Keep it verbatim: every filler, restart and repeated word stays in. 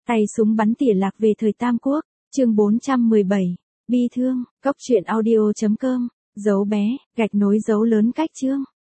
Tay súng bắn tỉa lạc về thời Tam Quốc, chương bốn trăm mười bảy, bi thương, cốc truyện audio chấm com, dấu bé, gạch nối dấu lớn cách chương.